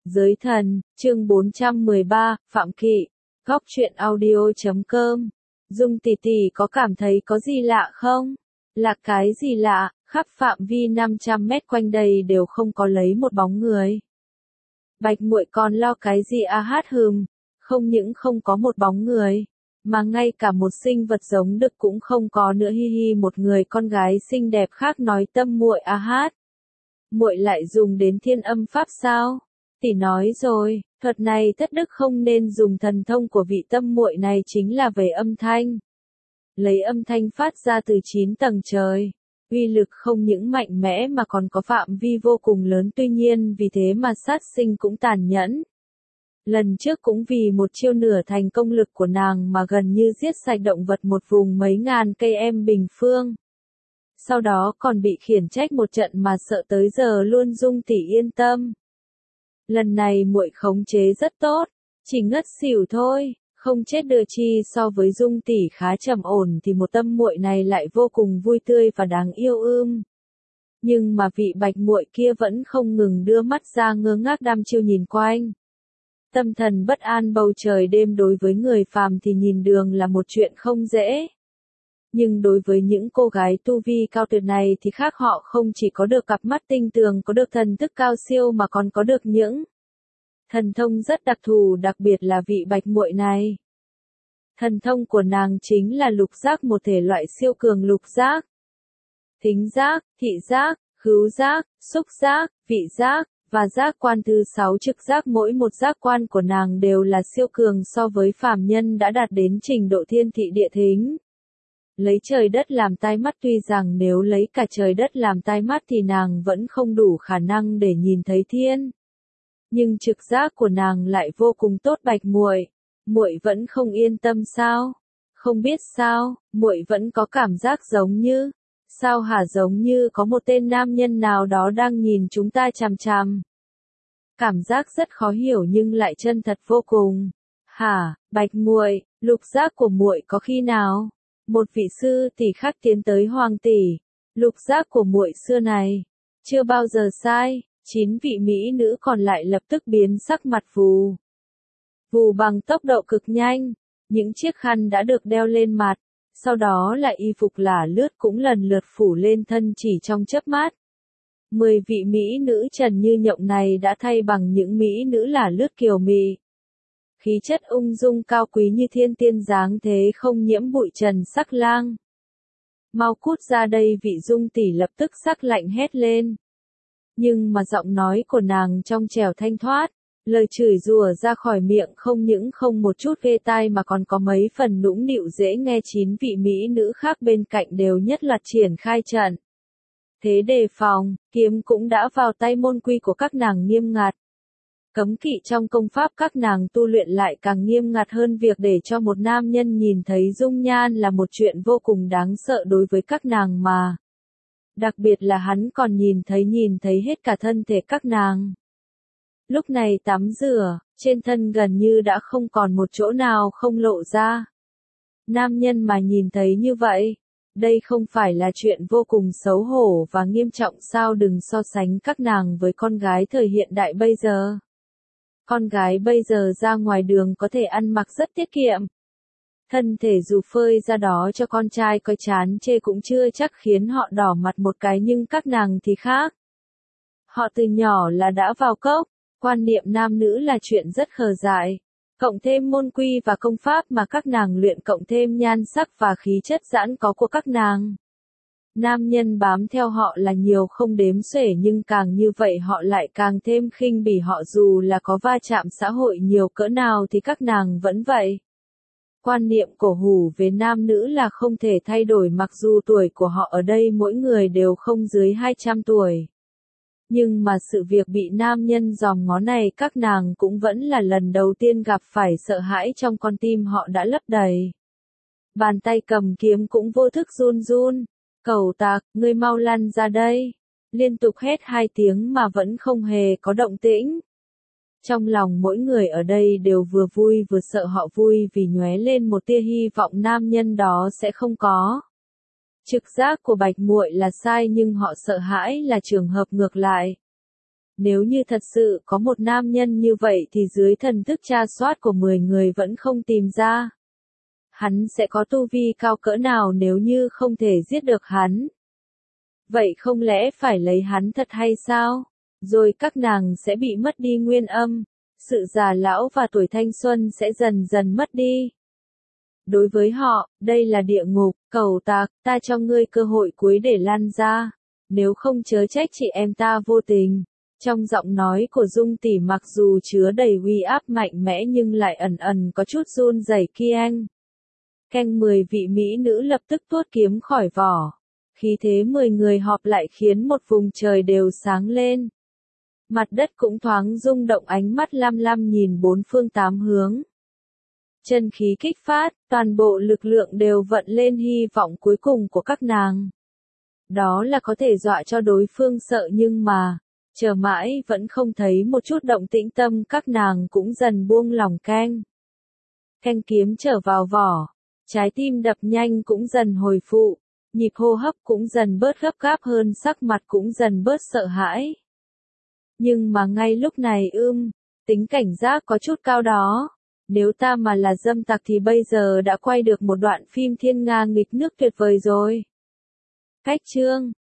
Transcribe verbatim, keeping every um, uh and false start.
Giới thần, chương bốn trăm mười ba, Phạm Kỵ, góc truyện audio chấm com. Dung tỷ tỷ có cảm thấy có gì lạ không? Là cái gì lạ, khắp phạm vi năm trăm mét quanh đây đều không có lấy một bóng người. Bạch muội còn lo cái gì a hát hừm, không những không có một bóng người, mà ngay cả một sinh vật giống đực cũng không có nữa hi hi một người con gái xinh đẹp khác nói tâm muội a hát. Muội lại dùng đến thiên âm pháp sao? Tỷ nói rồi, thuật này thất đức không nên dùng thần thông của vị tâm muội này chính là về âm thanh. Lấy âm thanh phát ra từ chín tầng trời. Uy lực không những mạnh mẽ mà còn có phạm vi vô cùng lớn, tuy nhiên vì thế mà sát sinh cũng tàn nhẫn. Lần trước cũng vì một chiêu nửa thành công lực của nàng mà gần như giết sạch động vật một vùng mấy ngàn cây em bình phương. Sau đó còn bị khiển trách một trận mà sợ tới giờ luôn. Dung tỷ yên tâm. Lần này muội khống chế rất tốt, chỉ ngất xỉu thôi, không chết đưa chi. So với Dung tỷ khá trầm ổn thì một tâm muội này lại vô cùng vui tươi và đáng yêu ưm. Nhưng mà vị Bạch muội kia vẫn không ngừng đưa mắt ra ngơ ngác đăm chiêu nhìn quanh. Tâm thần bất an bầu trời đêm đối với người phàm thì nhìn đường là một chuyện không dễ. Nhưng đối với những cô gái tu vi cao tuyệt này thì khác, họ không chỉ có được cặp mắt tinh tường, có được thần thức cao siêu mà còn có được những thần thông rất đặc thù, đặc biệt là vị Bạch muội này. Thần thông của nàng chính là lục giác, một thể loại siêu cường lục giác. Thính giác, thị giác, khứu giác, xúc giác, vị giác, và giác quan thứ sáu trực giác, mỗi một giác quan của nàng đều là siêu cường so với phàm nhân đã đạt đến trình độ thiên thị địa thính. Lấy trời đất làm tai mắt, tuy rằng nếu lấy cả trời đất làm tai mắt thì nàng vẫn không đủ khả năng để nhìn thấy thiên. Nhưng trực giác của nàng lại vô cùng tốt. Bạch muội, muội vẫn không yên tâm sao? Không biết sao, muội vẫn có cảm giác giống như, sao hả, giống như có một tên nam nhân nào đó đang nhìn chúng ta chằm chằm. Cảm giác rất khó hiểu nhưng lại chân thật vô cùng. Hả, Bạch muội, lục giác của muội có khi nào? Một vị sư tỷ khác tiến tới hoàng tỷ. Lục giác của muội xưa này chưa bao giờ sai. Chín vị mỹ nữ còn lại lập tức biến sắc mặt vù vù bằng tốc độ cực nhanh. Những chiếc khăn đã được đeo lên mặt, sau đó là y phục lả lướt cũng lần lượt phủ lên thân chỉ trong chớp mắt. Mười vị mỹ nữ trần như nhộng này đã thay bằng những mỹ nữ lả lướt kiều mị. Khí chất ung dung cao quý như thiên tiên, dáng thế không nhiễm bụi trần sắc lang. Mau cút ra đây, vị Dung tỷ lập tức sắc lạnh hét lên. Nhưng mà giọng nói của nàng trong trẻo thanh thoát, lời chửi rủa ra khỏi miệng không những không một chút ghê tai mà còn có mấy phần nũng nịu dễ nghe. Chín vị mỹ nữ khác bên cạnh đều nhất loạt triển khai trận thế đề phòng, kiếm cũng đã vào tay. Môn quy của các nàng nghiêm ngặt. Cấm kỵ trong công pháp các nàng tu luyện lại càng nghiêm ngặt hơn. Việc để cho một nam nhân nhìn thấy dung nhan là một chuyện vô cùng đáng sợ đối với các nàng mà. Đặc biệt là hắn còn nhìn thấy nhìn thấy hết cả thân thể các nàng. Lúc này tắm rửa, trên thân gần như đã không còn một chỗ nào không lộ ra. Nam nhân mà nhìn thấy như vậy, đây không phải là chuyện vô cùng xấu hổ và nghiêm trọng sao? Đừng so sánh các nàng với con gái thời hiện đại bây giờ. Con gái bây giờ ra ngoài đường có thể ăn mặc rất tiết kiệm. Thân thể dù phơi ra đó cho con trai coi chán chê cũng chưa chắc khiến họ đỏ mặt một cái, nhưng các nàng thì khác. Họ từ nhỏ là đã vào cốc, quan niệm nam nữ là chuyện rất khờ dại. Cộng thêm môn quy và công pháp mà các nàng luyện, cộng thêm nhan sắc và khí chất giãn có của các nàng. Nam nhân bám theo họ là nhiều không đếm xuể, nhưng càng như vậy họ lại càng thêm khinh bỉ họ. Dù là có va chạm xã hội nhiều cỡ nào thì các nàng vẫn vậy. Quan niệm cổ hủ về nam nữ là không thể thay đổi, mặc dù tuổi của họ ở đây mỗi người đều không dưới hai trăm tuổi. Nhưng mà sự việc bị nam nhân giòm ngó này các nàng cũng vẫn là lần đầu tiên gặp phải, sợ hãi trong con tim họ đã lấp đầy. Bàn tay cầm kiếm cũng vô thức run run. Cẩu tạc, ngươi mau lăn ra đây. Liên tục hét hai tiếng mà vẫn không hề có động tĩnh. Trong lòng mỗi người ở đây đều vừa vui vừa sợ. Họ vui vì nhoé lên một tia hy vọng nam nhân đó sẽ không có. Trực giác của Bạch muội là sai, nhưng họ sợ hãi là trường hợp ngược lại. Nếu như thật sự có một nam nhân như vậy thì dưới thần thức tra soát của mười người vẫn không tìm ra. Hắn sẽ có tu vi cao cỡ nào nếu như không thể giết được hắn. Vậy không lẽ phải lấy hắn thật hay sao? Rồi các nàng sẽ bị mất đi nguyên âm, sự già lão và tuổi thanh xuân sẽ dần dần mất đi. Đối với họ, đây là địa ngục, cầu tạc, ta cho ngươi cơ hội cuối để lan ra. Nếu không chớ trách chị em ta vô tình. Trong giọng nói của Dung Tỷ mặc dù chứa đầy uy áp mạnh mẽ nhưng lại ẩn ẩn có chút run rẩy Kiêng. Canh mười vị mỹ nữ lập tức tuốt kiếm khỏi vỏ. Khí thế mười người họp lại khiến một vùng trời đều sáng lên. Mặt đất cũng thoáng rung động, ánh mắt lam lam nhìn bốn phương tám hướng. Chân khí kích phát, toàn bộ lực lượng đều vận lên hy vọng cuối cùng của các nàng. Đó là có thể dọa cho đối phương sợ nhưng mà, chờ mãi vẫn không thấy một chút động tĩnh, tâm các nàng cũng dần buông lòng. Canh. Canh kiếm trở vào vỏ, trái tim đập nhanh cũng dần hồi phụ, nhịp hô hấp cũng dần bớt gấp gáp hơn, sắc mặt cũng dần bớt sợ hãi. Nhưng mà ngay lúc này ưm, tính cảnh giác có chút cao đó. Nếu ta mà là dâm tặc thì bây giờ đã quay được một đoạn phim thiên nga nghịch nước tuyệt vời rồi. Cách chương